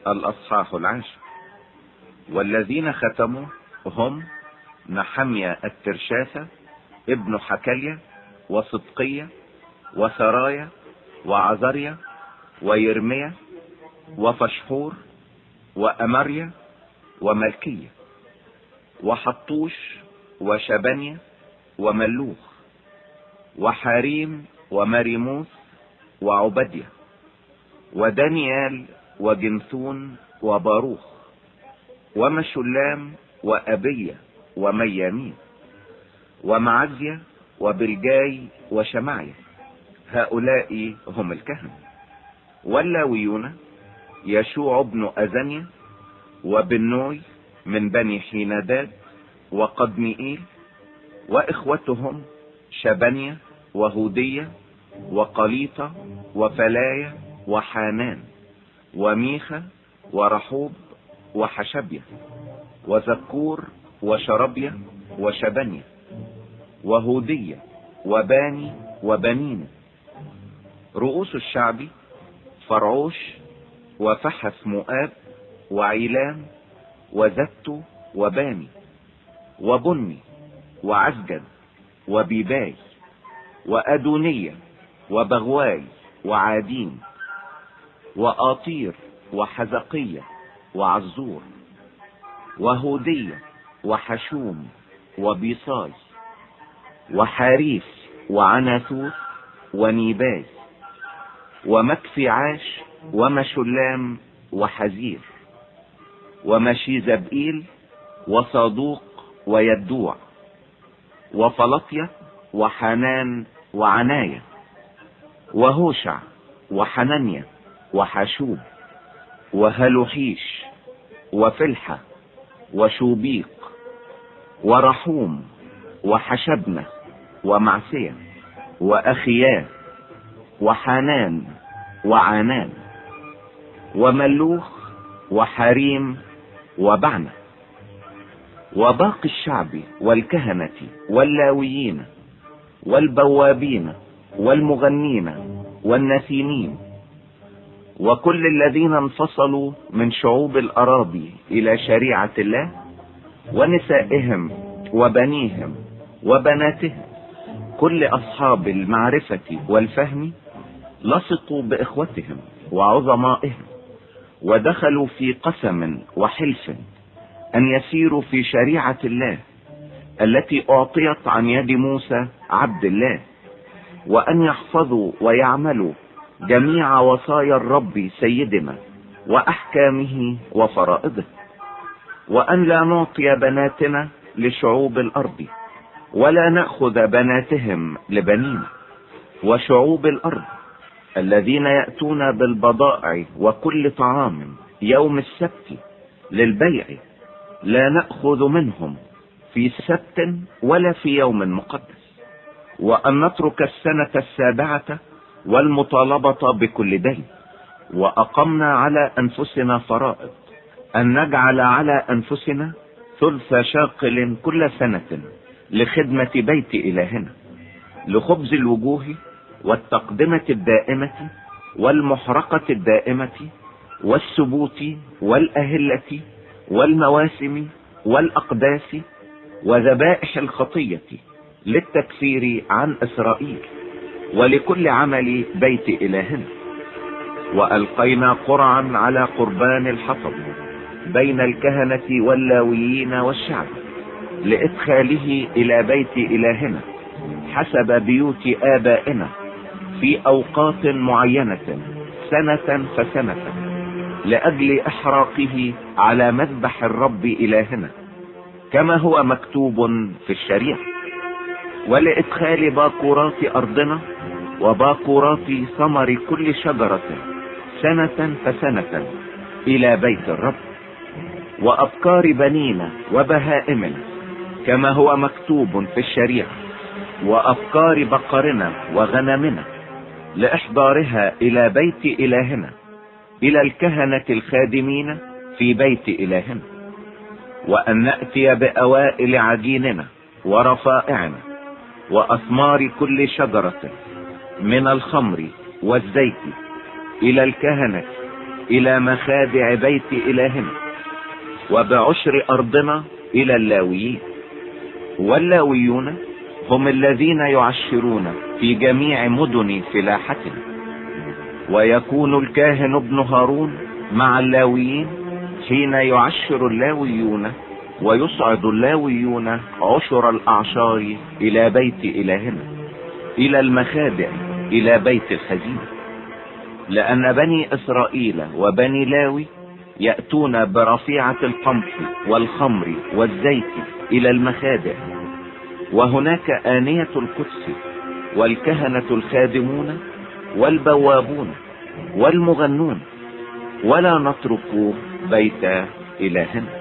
الأصحاح 10. والذين ختموا هم نحميا الترشاثة ابن حكلية وصدقية وسرايا وعزريا ويرميا وفشحور وأمريا وملكية وحطوش وشبنيا وملوخ وحريم ومريموث وعبدية ودانيال وجنثون وباروخ ومشلام وأبية وميامين ومعزية وبلجاي وشمعية. هؤلاء هم الكهنة. واللاويون يشوع بن أزنيا وبنوي من بني حيناداد وقدمئيل وإخوتهم شبنيا وهودية وقليطة وفلايا وحانان وميخا ورحوب وحشبية وزكور وشربية وشبنيا وهودية وباني وبنين. رؤوس الشعب فرعوش وفحث مؤاب وعيلام وزت وباني وبني وعزجد وبيباي وأدونية وبغواي وعادين وآطير وحزقية وعزور وهودية وحشوم وبيصاي وحاريف وعناثوث ونيباي ومكفعاش ومشلام وحزير ومشيزبئيل وصادوق ويدوع وفلطية وحنان وعناية وهوشع وحنانيا وحشوب وهلوحيش وفلحة وشوبيق ورحوم وحشبنة ومعسية وأخياه وحنان وعنان وملوخ وحريم وبعنة. وباقي الشعب والكهنة واللاويين والبوابين والمغنين والنسيمين وكل الذين انفصلوا من شعوب الأراضي إلى شريعة الله ونسائهم وبنيهم وبناتهم، كل أصحاب المعرفة والفهم لصقوا بإخوتهم وعظمائهم ودخلوا في قسم وحلف أن يسيروا في شريعة الله التي أعطيت عن يد موسى عبد الله، وأن يحفظوا ويعملوا جميع وصايا الرب سيدنا وأحكامه وفرائضه، وأن لا نعطي بناتنا لشعوب الأرض ولا نأخذ بناتهم لبنينا. وشعوب الأرض الذين يأتون بالبضائع وكل طعام يوم السبت للبيع لا نأخذ منهم في سبت ولا في يوم مقدس، وأن نترك السنة 7 والمطالبة بكل دين. وأقمنا على أنفسنا فرائض أن نجعل على أنفسنا 3 شاقل كل سنة لخدمة بيت إلهنا، لخبز الوجوه والتقدمة الدائمة والمحرقة الدائمة والسبوت والأهلة والمواسم والأقداس وذبائح الخطية للتكفير عن إسرائيل ولكل عمل بيت إلهنا. وألقينا قرعا على قربان الحطب بين الكهنة واللاويين والشعب لإدخاله إلى بيت إلهنا حسب بيوت آبائنا في أوقات معينة سنة فسنة، لأجل إحراقه على مذبح الرب إلهنا كما هو مكتوب في الشريعة، ولإدخال باكورات أرضنا وباكورات ثمر كل شجرة سنة فسنة إلى بيت الرب، وأبكار بنينا وبهائمنا كما هو مكتوب في الشريعة، وأبكار بقرنا وغنمنا لإحضارها إلى بيت إلهنا إلى الكهنة الخادمين في بيت إلهنا. وأن نأتي بأوائل عجيننا ورفائعنا وأثمار كل شجرة من الخمر والزيت إلى الكهنة الى مخادع بيت الهنا، وبعشر ارضنا الى اللاويين. واللاويون هم الذين يعشرون في جميع مدن فلاحتنا. ويكون الكاهن ابن هارون مع اللاويين حين يعشر اللاويون، ويصعد اللاويون عشر الاعشار الى بيت الهنا، الى المخادع، الى بيت الخزينة. لان بني اسرائيل وبني لاوي يأتون برفيعة القمح والخمر والزيت الى المخادع، وهناك آنية القدس والكهنة الخادمون والبوابون والمغنون، ولا نترك بيت إلهنا.